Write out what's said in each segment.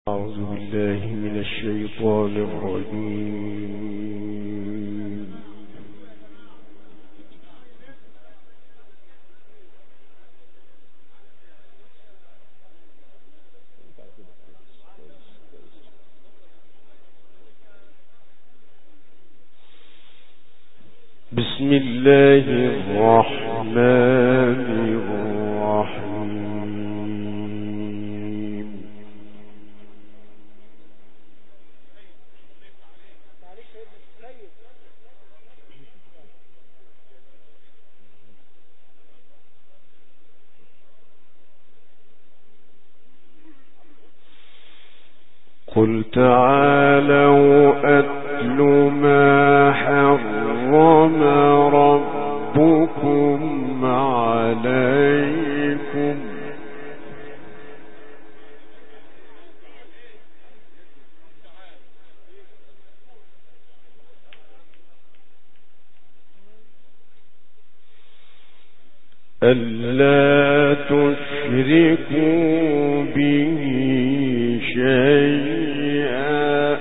أعوذ بالله من الشيطان الرجيم. بسم الله الرحمن الرحيم. قل تعالوا أتل ما حرم ربكم عليكم ألا تشركوا به شيئا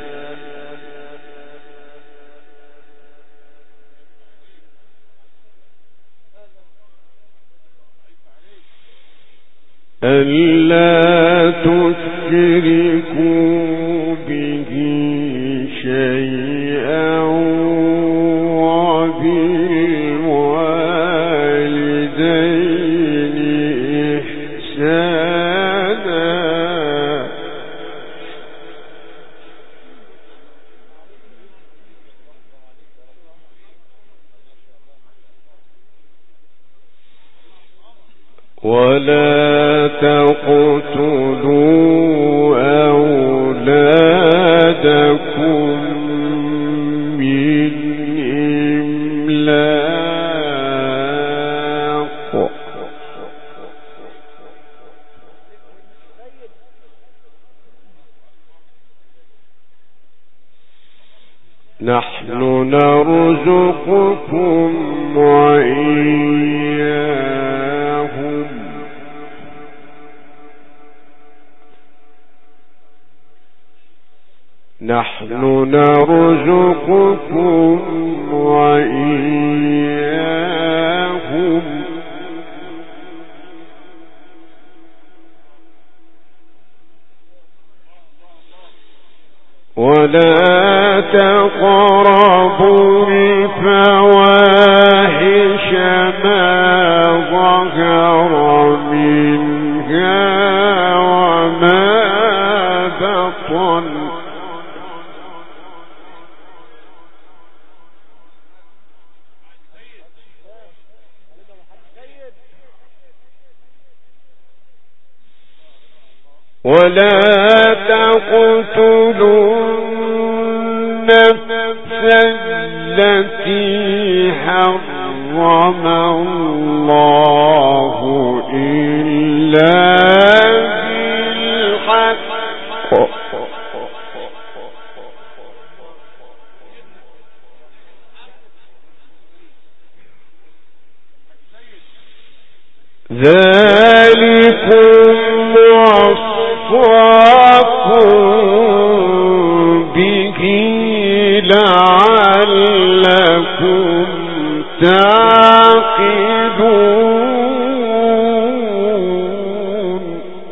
وبالوالدين إحسانا ولا تقتلوا أولادكم من إملاق نحن نرزقكم وإياهم ولا تقربوا الفواحش ما ظهر منها وما بطن ولا تقتلوا النفس التي حرم الله إلا بالحق ذلكم وصاكم به لعلكم تعقلون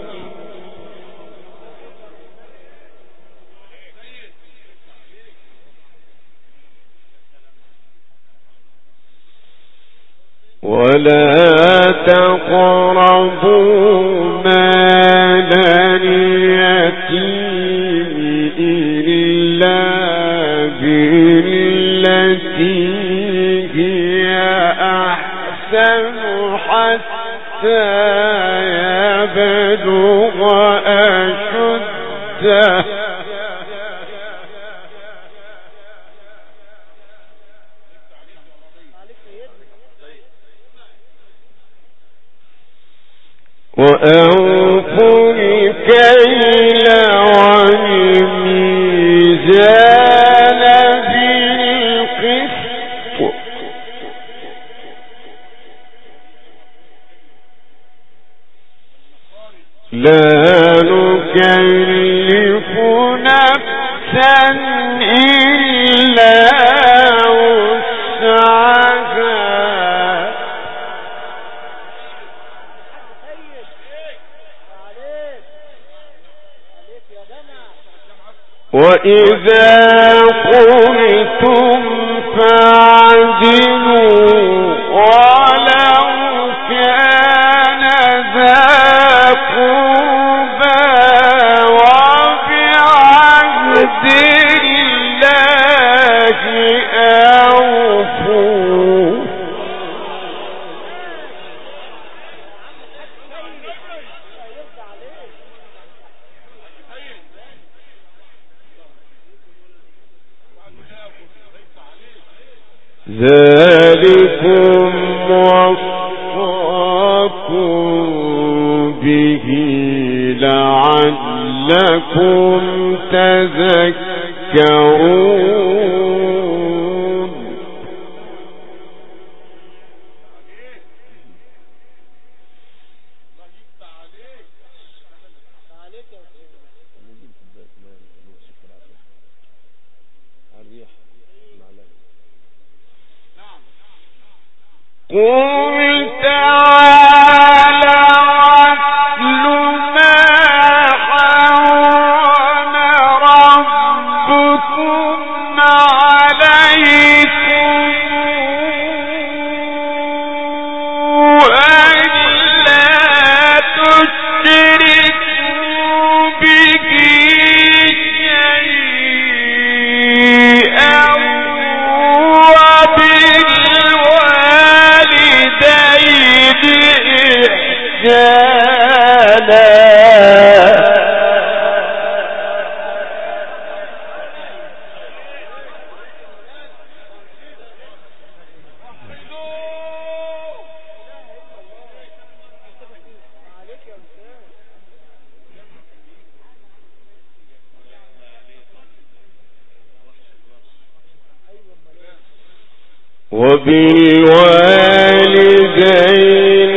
ولا تقربوا مال اليتيم إلا بالتي هي أحسن حتى يبلغ أشده وأوفوا الكيل والميزان بالقسط لا نكلف نفسا إلا وسعها وإذا قلتم فاعدلوا ولو كان ذا قربى وبعهد الله أوفوا ذلكم وصاكم به لعلكم تذكرون قل تعالى أتل ما حرم ربكم عليكم ألا تشركوا به شيئا وبالوالدين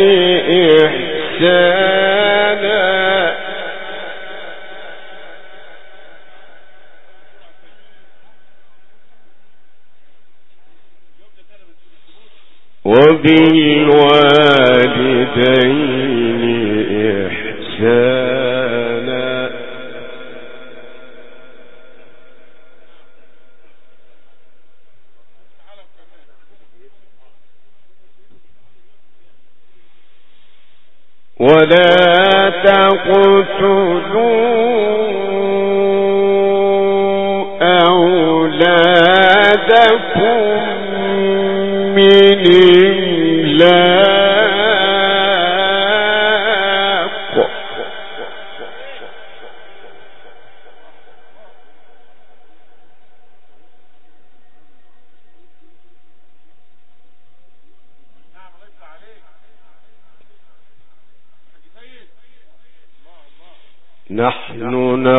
إحسانا ولا تقتلوا أولادكم من إملاق نحن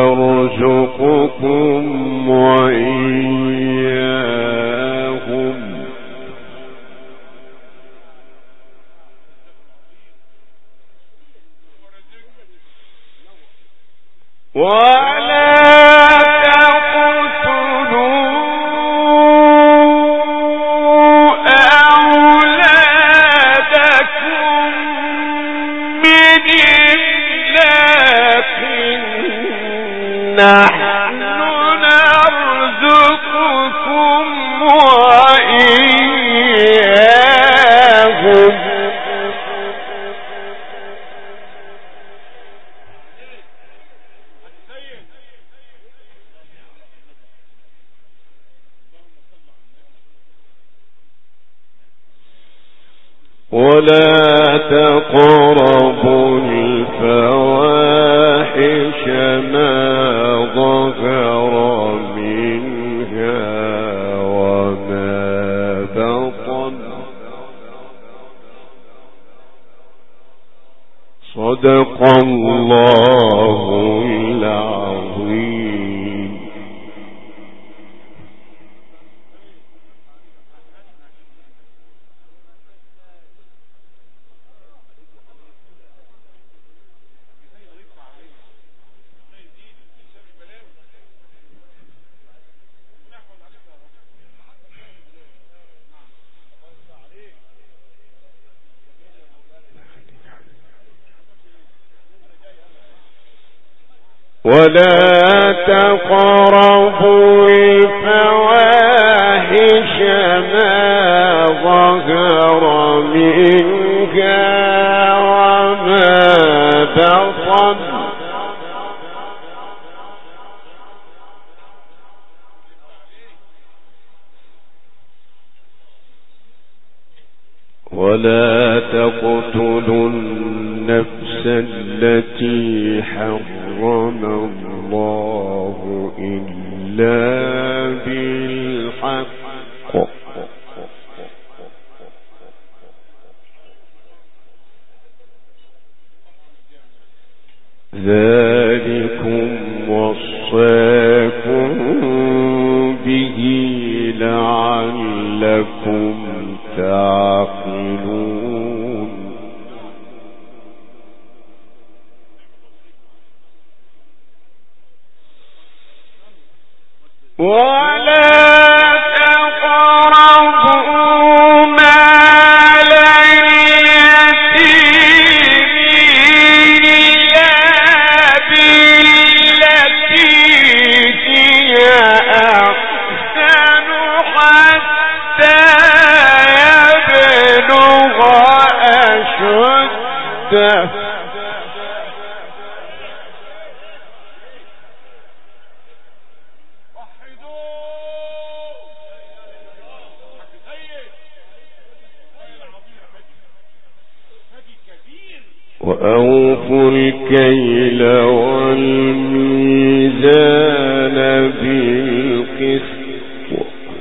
نرزقكم وإياهم ولا تقتلوا أولادكم من إملاق نحن نرزقكم وإياهم ولا تقربوا الفواحش ما ظهر منها وما بطن صدق الله العظيم. ولا تقربوا الفواحش ما ظهر منها وما بطن ولا تقتلوا النفس التي حرم الله إلا بالحق ذلكم وصاكم به لعلكم تعقلون ولا تقربوا مال اليتيم إلا بالتي هي أحسن حتى يبلغ أشده وأوفوا الكيل والميزان بالقسط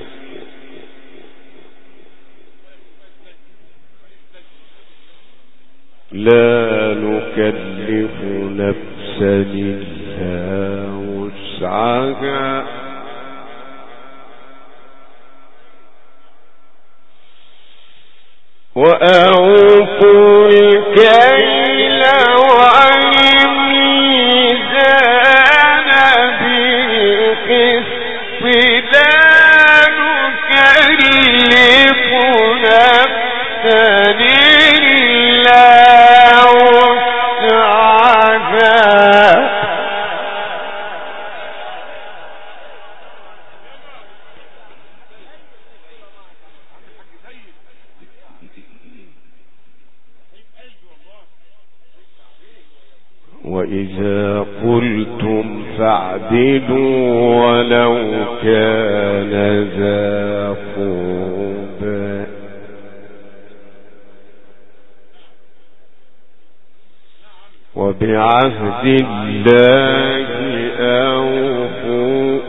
لا نكلف نفسا إلا وسعها وأوفوا الكيل والميزان بالقسط لا نكلف نفسا إلا وسعها وإذا قلتم فاعدلوا ولو كان ذا قربى وبعهد الله أوفوا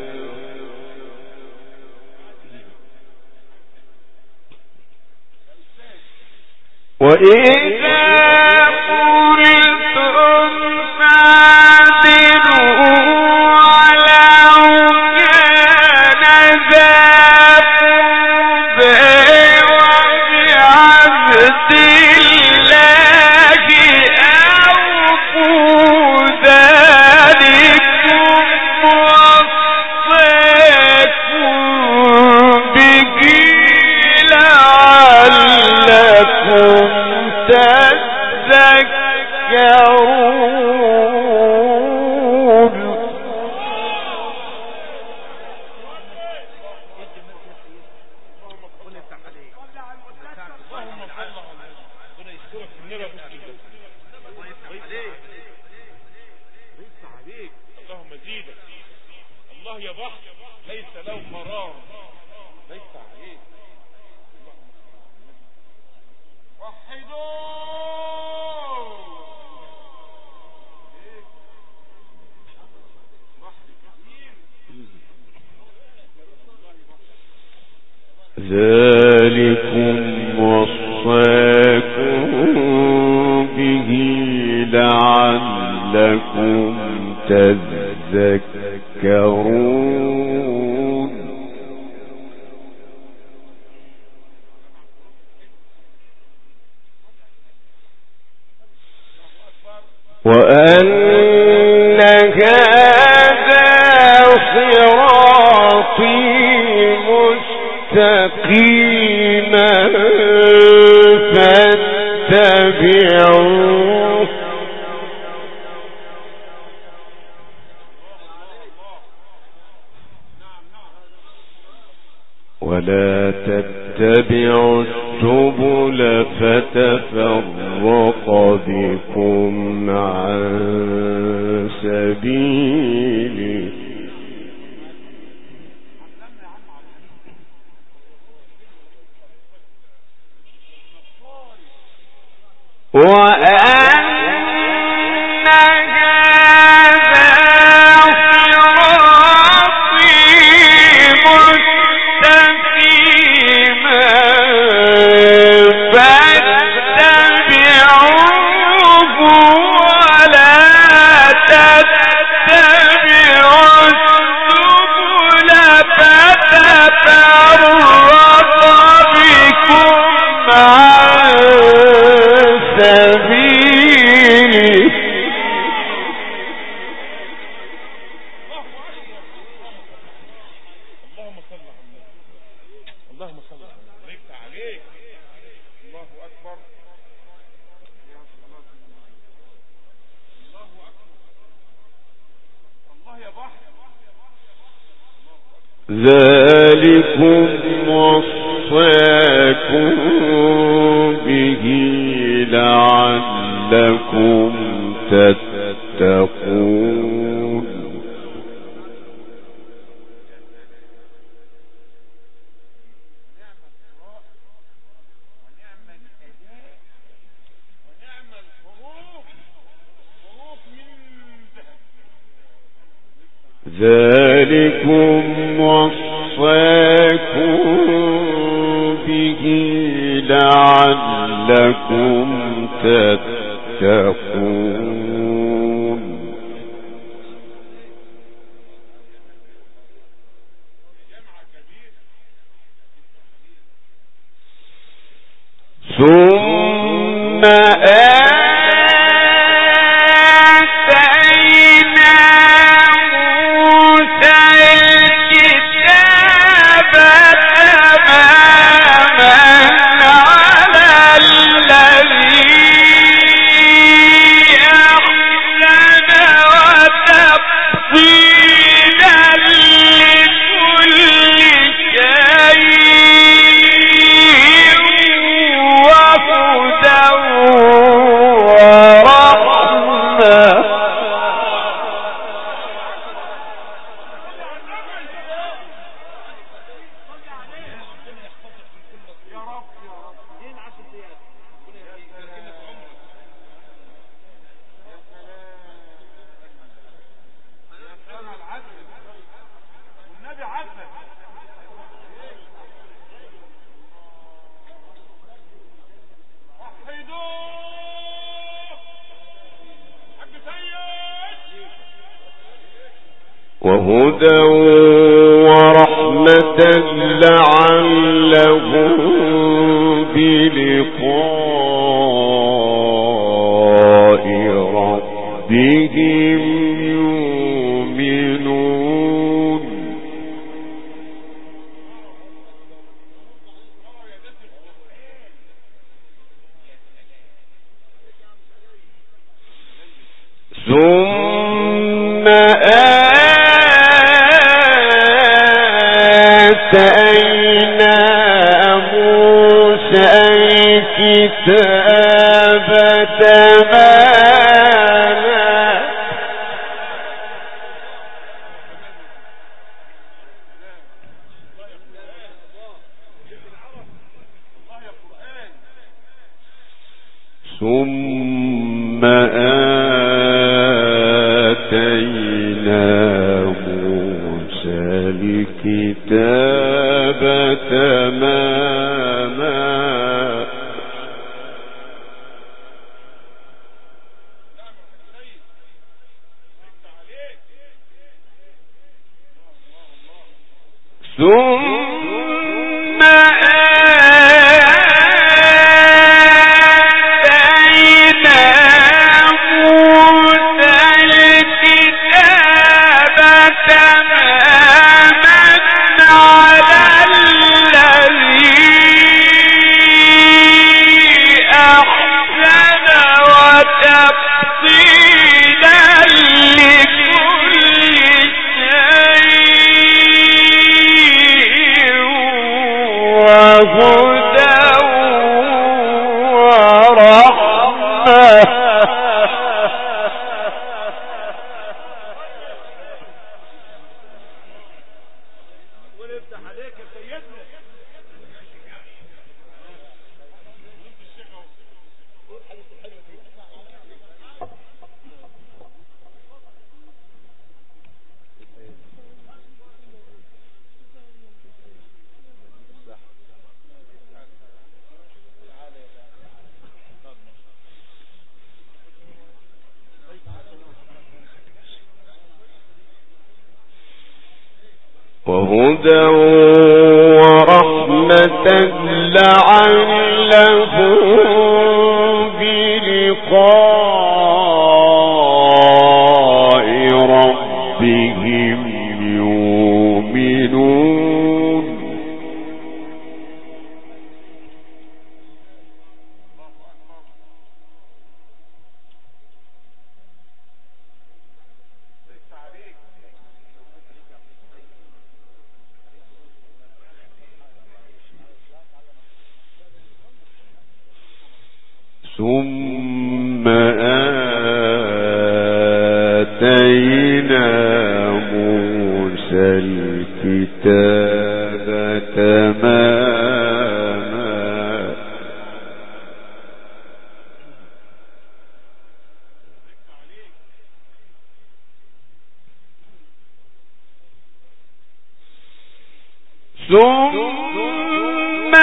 وإذا ذلكم وصاكم به لعلكم تذكرون وأن هذا صراطي مستقيما فاتبعوه ولا تتبعوا السبل فتفرق بكم عن سبيله ذلكم وصاكم به لعلكم تتقون ذلكم وصاكم به لعلكم تتقون ثم وهدى ورحمة لعلهم بلقاء ربهم يؤمنون ثم آتينا موسى الكتاب تماما ثم آتينا موسى الكتاب تماما ثم آتينا موسى الكتاب تماما على الذي أحسن وتفصيلا لكل شيء وهدى ورحمة وهدى ورحمة لعلهم بلقاء ربهم يؤمنون ثم آتينا موسى الكتاب تماما ثم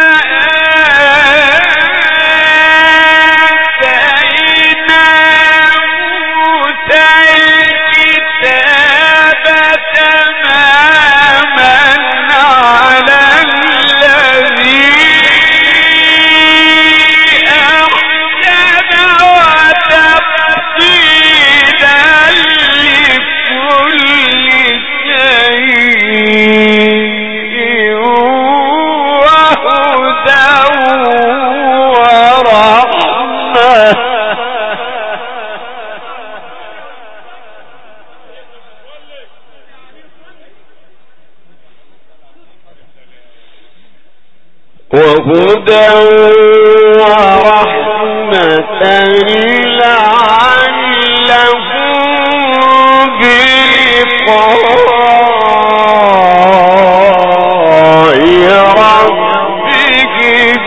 وهدى ورحمة لعلهم بلقاء ربهم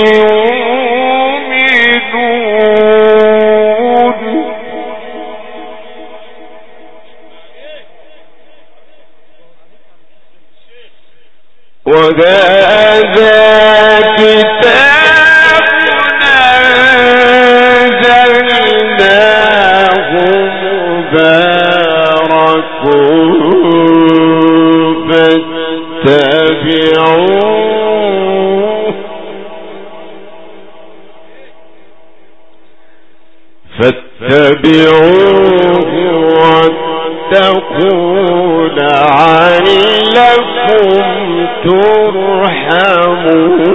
يؤمنون وهذا كتاب أنزلناه مبارك فاتبعوه واتقوا لعلكم ترحمون